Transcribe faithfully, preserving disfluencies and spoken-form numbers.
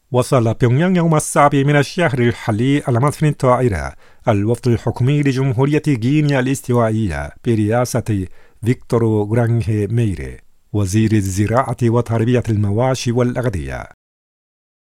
وصل بيونغيانغ يوم السابع من الشهر الحالي على متن الطائرة الوفد الحكومي لجمهورية غينيا الاستوائية برئاسة فيكتور غرانغه ميري وزير الزراعة وتربية المواشي والأغذية.